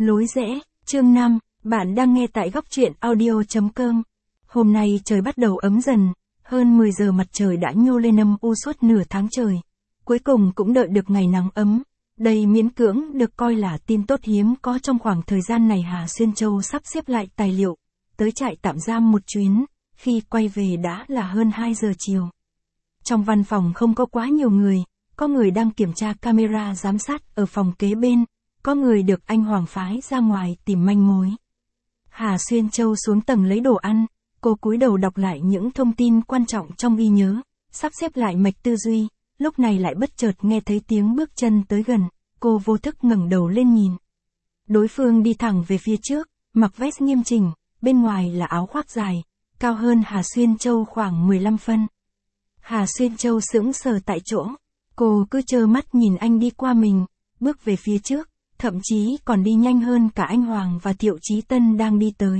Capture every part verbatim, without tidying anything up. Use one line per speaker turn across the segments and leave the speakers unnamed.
Lối rẽ, chương năm, bạn đang nghe tại góc truyện audio chấm com. Hôm nay trời bắt đầu ấm dần, hơn mười giờ mặt trời đã nhô lên âm u suốt nửa tháng trời. Cuối cùng cũng đợi được ngày nắng ấm. Đây miễn cưỡng được coi là tin tốt hiếm có trong khoảng thời gian này. Hà Xuyên Châu sắp xếp lại tài liệu, tới trại tạm giam một chuyến, khi quay về đã là hơn hai giờ chiều. Trong văn phòng không có quá nhiều người, có người đang kiểm tra camera giám sát ở phòng kế bên, có người được anh Hoàng phái ra ngoài tìm manh mối. Hà Xuyên Châu xuống tầng lấy đồ ăn, cô cúi đầu đọc lại những thông tin quan trọng trong ghi nhớ, sắp xếp lại mạch tư duy, lúc này lại bất chợt nghe thấy tiếng bước chân tới gần, cô vô thức ngẩng đầu lên nhìn. Đối phương đi thẳng về phía trước, mặc vest nghiêm chỉnh, bên ngoài là áo khoác dài, cao hơn Hà Xuyên Châu khoảng mười lăm phân. Hà Xuyên Châu sững sờ tại chỗ, cô cứ trơ mắt nhìn anh đi qua mình, bước về phía trước, thậm chí còn đi nhanh hơn cả anh Hoàng và Thiệu Chí Tân đang đi tới.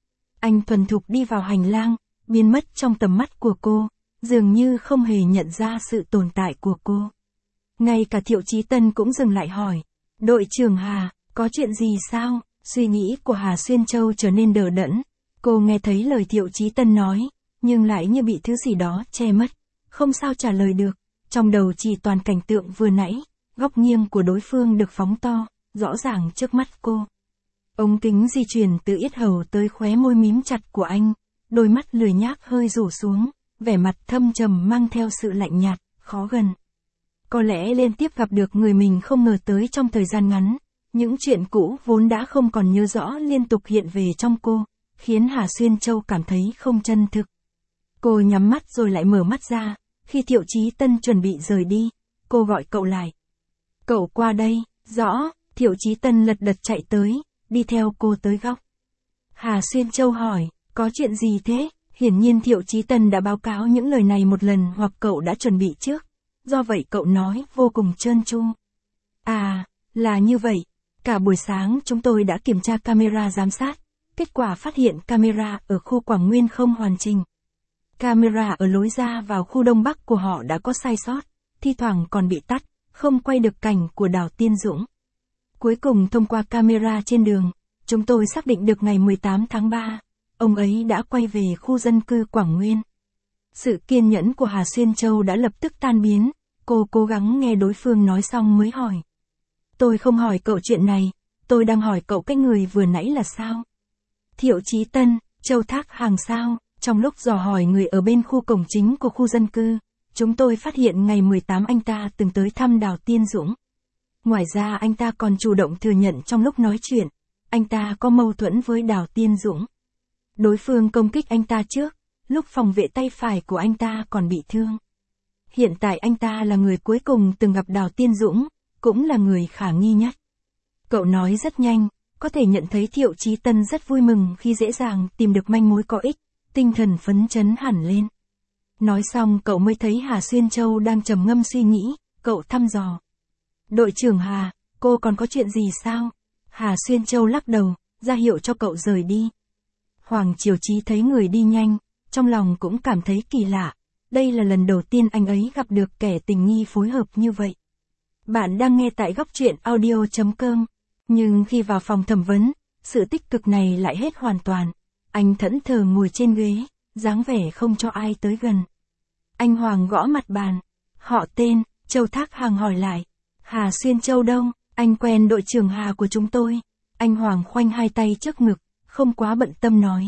Anh thuần thục đi vào hành lang, biến mất trong tầm mắt của cô, dường như không hề nhận ra sự tồn tại của cô. Ngay cả Thiệu Chí Tân cũng dừng lại hỏi, đội trưởng Hà, có chuyện gì sao? Suy nghĩ của Hà Xuyên Châu trở nên đờ đẫn, cô nghe thấy lời Thiệu Chí Tân nói, nhưng lại như bị thứ gì đó che mất, không sao trả lời được, trong đầu chỉ toàn cảnh tượng vừa nãy, góc nghiêng của đối phương được phóng to, rõ ràng trước mắt cô. Ống kính di chuyển từ yết hầu tới khóe môi mím chặt của anh, đôi mắt lười nhác hơi rủ xuống, vẻ mặt thâm trầm mang theo sự lạnh nhạt, khó gần. Có lẽ liên tiếp gặp được người mình không ngờ tới trong thời gian ngắn, những chuyện cũ vốn đã không còn nhớ rõ liên tục hiện về trong cô, khiến Hà Xuyên Châu cảm thấy không chân thực. Cô nhắm mắt rồi lại mở mắt ra, khi Thiệu Chí Tân chuẩn bị rời đi, cô gọi cậu lại. Cậu qua đây, rõ. Thiệu Chí Tân lật đật chạy tới, đi theo cô tới góc. Hà Xuyên Châu hỏi, có chuyện gì thế? Hiển nhiên Thiệu Chí Tân đã báo cáo những lời này một lần hoặc cậu đã chuẩn bị trước. Do vậy cậu nói vô cùng trơn tru. À, là như vậy. Cả buổi sáng chúng tôi đã kiểm tra camera giám sát. Kết quả phát hiện camera ở khu Quảng Nguyên không hoàn chỉnh. Camera ở lối ra vào khu Đông Bắc của họ đã có sai sót, thi thoảng còn bị tắt, không quay được cảnh của Đào Tiên Dũng. Cuối cùng thông qua camera trên đường, chúng tôi xác định được ngày mười tám tháng ba, ông ấy đã quay về khu dân cư Quảng Nguyên. Sự kiên nhẫn của Hà Xuyên Châu đã lập tức tan biến, cô cố gắng nghe đối phương nói xong mới hỏi. Tôi không hỏi cậu chuyện này, tôi đang hỏi cậu cái người vừa nãy là sao? Thiệu Chí Tân, Châu Thác Hàng sao? Trong lúc dò hỏi người ở bên khu cổng chính của khu dân cư, chúng tôi phát hiện ngày mười tám anh ta từng tới thăm Đào Tiên Dũng. Ngoài ra anh ta còn chủ động thừa nhận trong lúc nói chuyện, anh ta có mâu thuẫn với Đào Tiên Dũng. Đối phương công kích anh ta trước, lúc phòng vệ tay phải của anh ta còn bị thương. Hiện tại anh ta là người cuối cùng từng gặp Đào Tiên Dũng, cũng là người khả nghi nhất. Cậu nói rất nhanh, có thể nhận thấy Thiệu Chí Tân rất vui mừng khi dễ dàng tìm được manh mối có ích, tinh thần phấn chấn hẳn lên. Nói xong cậu mới thấy Hà Xuyên Châu đang trầm ngâm suy nghĩ, cậu thăm dò. Đội trưởng Hà, cô còn có chuyện gì sao? Hà Xuyên Châu lắc đầu, ra hiệu cho cậu rời đi. Hoàng Triều Chí thấy người đi nhanh, trong lòng cũng cảm thấy kỳ lạ. Đây là lần đầu tiên anh ấy gặp được kẻ tình nghi phối hợp như vậy. Bạn đang nghe tại góc truyện audio chấm com. Nhưng khi vào phòng thẩm vấn, sự tích cực này lại hết hoàn toàn. Anh thẫn thờ ngồi trên ghế, dáng vẻ không cho ai tới gần. Anh Hoàng gõ mặt bàn. Họ tên, Châu Thác Hàng hỏi lại. Hà Xuyên Châu đâu? Anh quen đội trưởng Hà của chúng tôi. Anh Hoàng khoanh hai tay trước ngực, không quá bận tâm nói.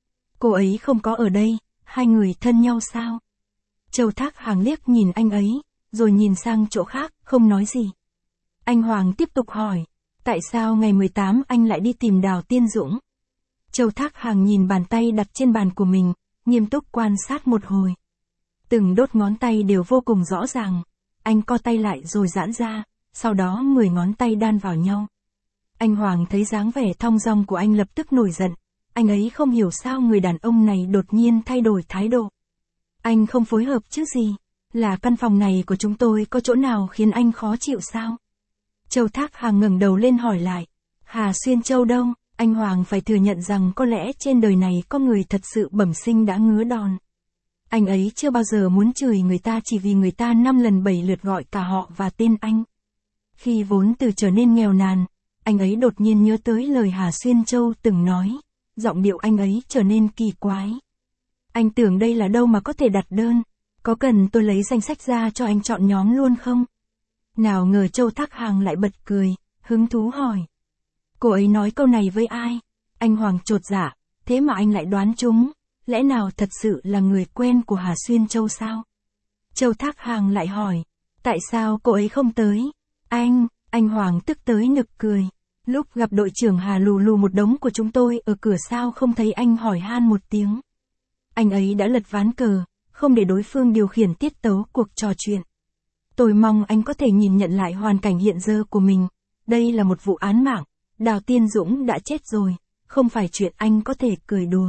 Cô ấy không có ở đây, hai người thân nhau sao? Châu Thác Hàng liếc nhìn anh ấy, rồi nhìn sang chỗ khác, không nói gì. Anh Hoàng tiếp tục hỏi, tại sao ngày mười tám anh lại đi tìm Đào Tiên Dũng? Châu Thác Hàng nhìn bàn tay đặt trên bàn của mình, nghiêm túc quan sát một hồi. Từng đốt ngón tay đều vô cùng rõ ràng. Anh co tay lại rồi giãn ra, sau đó mười ngón tay đan vào nhau. Anh Hoàng thấy dáng vẻ thong dong của anh lập tức nổi giận. Anh ấy không hiểu sao người đàn ông này đột nhiên thay đổi thái độ. Anh không phối hợp chứ gì? Là căn phòng này của chúng tôi có chỗ nào khiến anh khó chịu sao? Châu Thác Hàng ngẩng đầu lên hỏi lại. Hà Xuyên Châu đâu? Anh Hoàng phải thừa nhận rằng có lẽ trên đời này có người thật sự bẩm sinh đã ngứa đòn. Anh ấy chưa bao giờ muốn chửi người ta chỉ vì người ta năm lần bảy lượt gọi cả họ và tên anh. Khi vốn từ trở nên nghèo nàn, Anh ấy đột nhiên nhớ tới lời Hà Xuyên Châu từng nói, giọng điệu anh ấy trở nên kỳ quái. Anh tưởng đây là đâu mà có thể đặt đơn, có cần tôi lấy danh sách ra cho anh chọn nhóm luôn không? Nào ngờ Châu Thác Hàng lại bật cười, hứng thú hỏi. Cô ấy nói câu này với ai? Anh Hoàng chột dạ, thế mà anh lại đoán trúng, lẽ nào thật sự là người quen của Hà Xuyên Châu sao? Châu Thác Hàng lại hỏi, tại sao cô ấy không tới? Anh, anh Hoàng tức tới nực cười. Lúc gặp đội trưởng Hà lù lù một đống của chúng tôi ở cửa sao không thấy anh hỏi han một tiếng. Anh ấy đã lật ván cờ, không để đối phương điều khiển tiết tấu cuộc trò chuyện. Tôi mong anh có thể nhìn nhận lại hoàn cảnh hiện giờ của mình. Đây là một vụ án mạng, Đào Tiên Dũng đã chết rồi, không phải chuyện anh có thể cười đùa.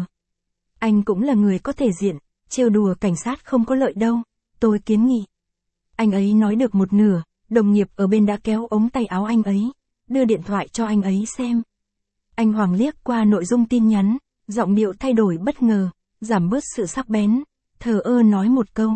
Anh cũng là người có thể diện, trêu đùa cảnh sát không có lợi đâu, tôi kiến nghị. Anh ấy nói được một nửa, đồng nghiệp ở bên đã kéo ống tay áo anh ấy, đưa điện thoại cho anh ấy xem. Anh Hoàng liếc qua nội dung tin nhắn, giọng điệu thay đổi bất ngờ, giảm bớt sự sắc bén, thờ ơ nói một câu.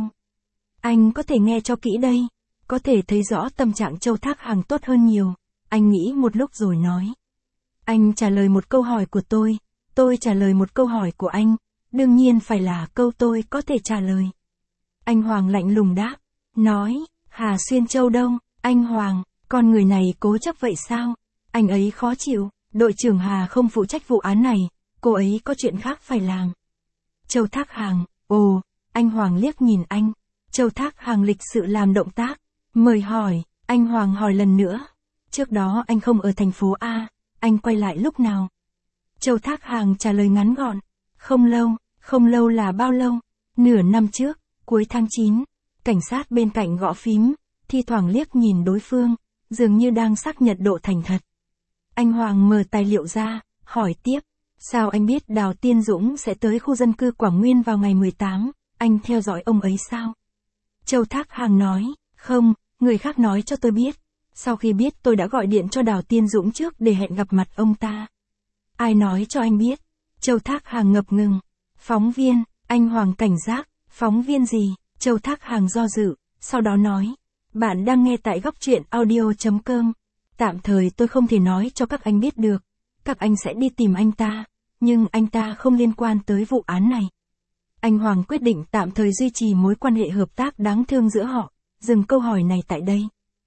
Anh có thể nghe cho kỹ đây, có thể thấy rõ tâm trạng Châu Thác Hàng tốt hơn nhiều, anh nghĩ một lúc rồi nói. Anh trả lời một câu hỏi của tôi, tôi trả lời một câu hỏi của anh, đương nhiên phải là câu tôi có thể trả lời. Anh Hoàng lạnh lùng đáp, nói, Hà Xuyên Châu đâu, anh Hoàng, con người này cố chấp vậy sao? Anh ấy khó chịu, đội trưởng Hà không phụ trách vụ án này, cô ấy có chuyện khác phải làm. Châu Thác Hàng, ồ, anh Hoàng liếc nhìn anh. Châu Thác Hàng lịch sự làm động tác, mời hỏi, anh Hoàng hỏi lần nữa. Trước đó anh không ở thành phố A, anh quay lại lúc nào? Châu Thác Hàng trả lời ngắn gọn, không lâu, không lâu là bao lâu? Nửa năm trước, cuối tháng chín, cảnh sát bên cạnh gõ phím, thi thoảng liếc nhìn đối phương, dường như đang xác nhận độ thành thật. Anh Hoàng mở tài liệu ra, hỏi tiếp, sao anh biết Đào Tiên Dũng sẽ tới khu dân cư Quảng Nguyên vào ngày mười tám, anh theo dõi ông ấy sao? Châu Thác Hàng nói, không, người khác nói cho tôi biết. Sau khi biết tôi đã gọi điện cho Đào Tiên Dũng trước để hẹn gặp mặt ông ta. Ai nói cho anh biết? Châu Thác Hàng ngập ngừng. Phóng viên, anh Hoàng cảnh giác, phóng viên gì? Châu Thác Hàng do dự, sau đó nói, bạn đang nghe tại góc truyện audio chấm com. Tạm thời tôi không thể nói cho các anh biết được. Các anh sẽ đi tìm anh ta, nhưng anh ta không liên quan tới vụ án này. Anh Hoàng quyết định tạm thời duy trì mối quan hệ hợp tác đáng thương giữa họ, dừng câu hỏi này tại đây.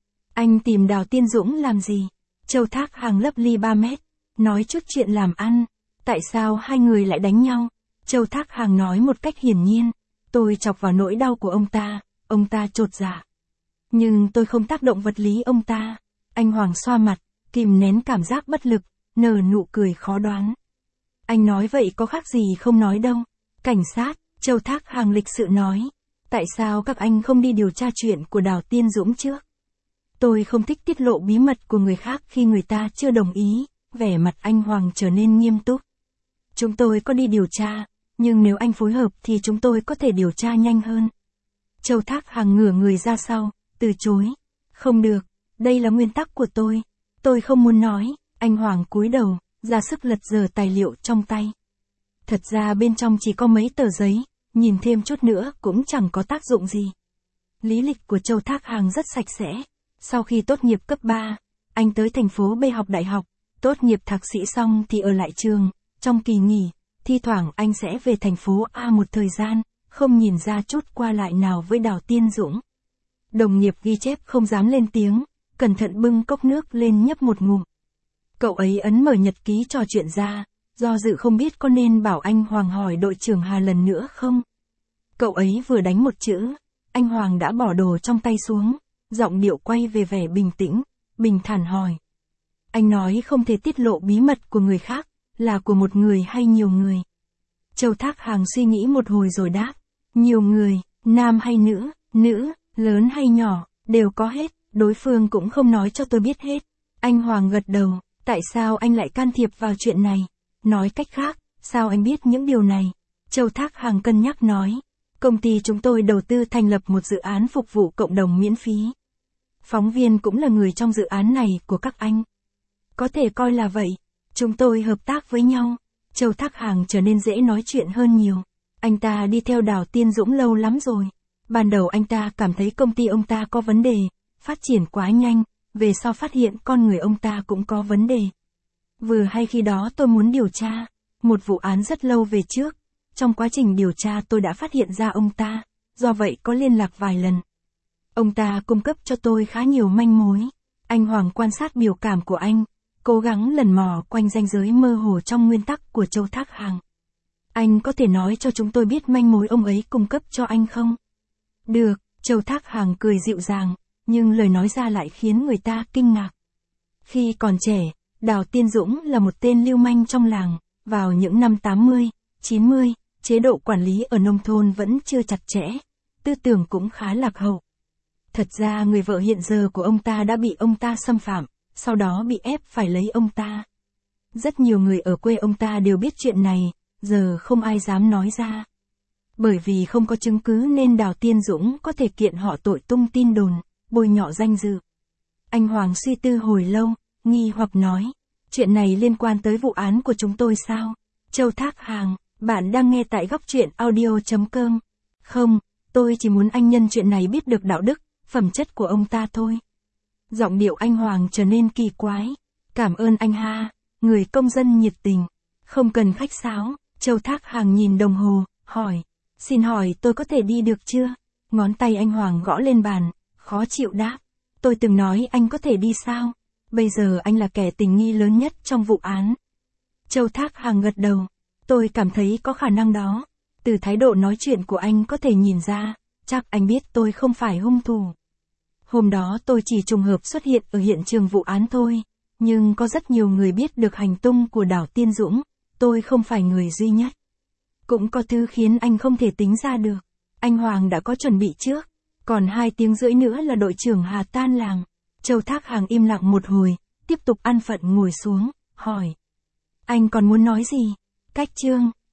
Anh tìm Đào Tiên Dũng làm gì? Châu Thác Hàng lấp ly ba mét, nói chút chuyện làm ăn. Tại sao hai người lại đánh nhau? Châu Thác Hàng nói một cách hiển nhiên, tôi chọc vào nỗi đau của ông ta, ông ta chột dạ. Nhưng tôi không tác động vật lý ông ta. Anh Hoàng xoa mặt, kìm nén cảm giác bất lực, nở nụ cười khó đoán. Anh nói vậy có khác gì không nói đâu. Cảnh sát, Châu Thác Hàng lịch sự nói, tại sao các anh không đi điều tra chuyện của Đào Tiên Dũng trước? Tôi không thích tiết lộ bí mật của người khác khi người ta chưa đồng ý, vẻ mặt anh Hoàng trở nên nghiêm túc. Chúng tôi có đi điều tra, nhưng nếu anh phối hợp thì chúng tôi có thể điều tra nhanh hơn. Châu Thác Hàng ngửa người ra sau, từ chối. Không được, đây là nguyên tắc của tôi. Tôi không muốn nói, anh Hoàng cúi đầu, ra sức lật dở tài liệu trong tay. Thật ra bên trong chỉ có mấy tờ giấy, nhìn thêm chút nữa cũng chẳng có tác dụng gì. Lý lịch của Châu Thác Hàng rất sạch sẽ. Sau khi tốt nghiệp cấp ba, anh tới thành phố B học đại học, tốt nghiệp thạc sĩ xong thì ở lại trường, trong kỳ nghỉ, thi thoảng anh sẽ về thành phố A một thời gian, không nhìn ra chút qua lại nào với Đào Tiên Dũng. Đồng nghiệp ghi chép không dám lên tiếng, cẩn thận bưng cốc nước lên nhấp một ngụm. Cậu ấy ấn mở nhật ký trò chuyện ra, do dự không biết có nên bảo anh Hoàng hỏi đội trưởng Hà lần nữa không. Cậu ấy vừa đánh một chữ, anh Hoàng đã bỏ đồ trong tay xuống, giọng điệu quay về vẻ bình tĩnh, bình thản hỏi. Anh nói không thể tiết lộ bí mật của người khác, là của một người hay nhiều người? Châu Thác Hàng suy nghĩ một hồi rồi đáp, nhiều người, nam hay nữ, nữ, lớn hay nhỏ, đều có hết, đối phương cũng không nói cho tôi biết hết. Anh Hoàng gật đầu, tại sao anh lại can thiệp vào chuyện này? Nói cách khác, sao anh biết những điều này? Châu Thác Hàng cân nhắc nói, công ty chúng tôi đầu tư thành lập một dự án phục vụ cộng đồng miễn phí. Phóng viên cũng là người trong dự án này của các anh. Có thể coi là vậy, chúng tôi hợp tác với nhau. Châu Thác Hàng trở nên dễ nói chuyện hơn nhiều. Anh ta đi theo Đào Tiên Dũng lâu lắm rồi. Ban đầu anh ta cảm thấy công ty ông ta có vấn đề, phát triển quá nhanh, về sau phát hiện con người ông ta cũng có vấn đề. Vừa hay khi đó tôi muốn điều tra một vụ án rất lâu về trước. Trong quá trình điều tra tôi đã phát hiện ra ông ta, do vậy có liên lạc vài lần. Ông ta cung cấp cho tôi khá nhiều manh mối. Anh Hoàng quan sát biểu cảm của anh, cố gắng lần mò quanh ranh giới mơ hồ trong nguyên tắc của Châu Thác Hàng. Anh có thể nói cho chúng tôi biết manh mối ông ấy cung cấp cho anh không? Được, Châu Thác Hàng cười dịu dàng, nhưng lời nói ra lại khiến người ta kinh ngạc. Khi còn trẻ, Đào Tiên Dũng là một tên lưu manh trong làng. Vào những năm tám mươi, chín mươi, chế độ quản lý ở nông thôn vẫn chưa chặt chẽ, tư tưởng cũng khá lạc hậu. Thật ra người vợ hiện giờ của ông ta đã bị ông ta xâm phạm, sau đó bị ép phải lấy ông ta. Rất nhiều người ở quê ông ta đều biết chuyện này, giờ không ai dám nói ra. Bởi vì không có chứng cứ nên Đào Tiên Dũng có thể kiện họ tội tung tin đồn, bôi nhọ danh dự. Anh Hoàng suy tư hồi lâu, nghi hoặc nói, chuyện này liên quan tới vụ án của chúng tôi sao? Châu Thác Hàng, bạn đang nghe tại góc truyện audio chấm com. Không, tôi chỉ muốn anh nhân chuyện này biết được đạo đức, phẩm chất của ông ta thôi. Giọng điệu anh Hoàng trở nên kỳ quái. Cảm ơn anh ha, người công dân nhiệt tình. Không cần khách sáo. Châu Thác Hàng nhìn đồng hồ, hỏi. Xin hỏi tôi có thể đi được chưa? Ngón tay anh Hoàng gõ lên bàn, khó chịu đáp. Tôi từng nói anh có thể đi sao? Bây giờ anh là kẻ tình nghi lớn nhất trong vụ án. Châu Thác Hàng gật đầu. Tôi cảm thấy có khả năng đó. Từ thái độ nói chuyện của anh có thể nhìn ra, chắc anh biết tôi không phải hung thủ. Hôm đó tôi chỉ trùng hợp xuất hiện ở hiện trường vụ án thôi, nhưng có rất nhiều người biết được hành tung của Đào Tiên Dũng, tôi không phải người duy nhất. Cũng có thứ khiến anh không thể tính ra được. Anh Hoàng đã có chuẩn bị trước, còn hai tiếng rưỡi nữa là đội trưởng Hà tan làng. Châu Thác Hàng im lặng một hồi, tiếp tục an phận ngồi xuống, hỏi. Anh còn muốn nói gì? Cách chương.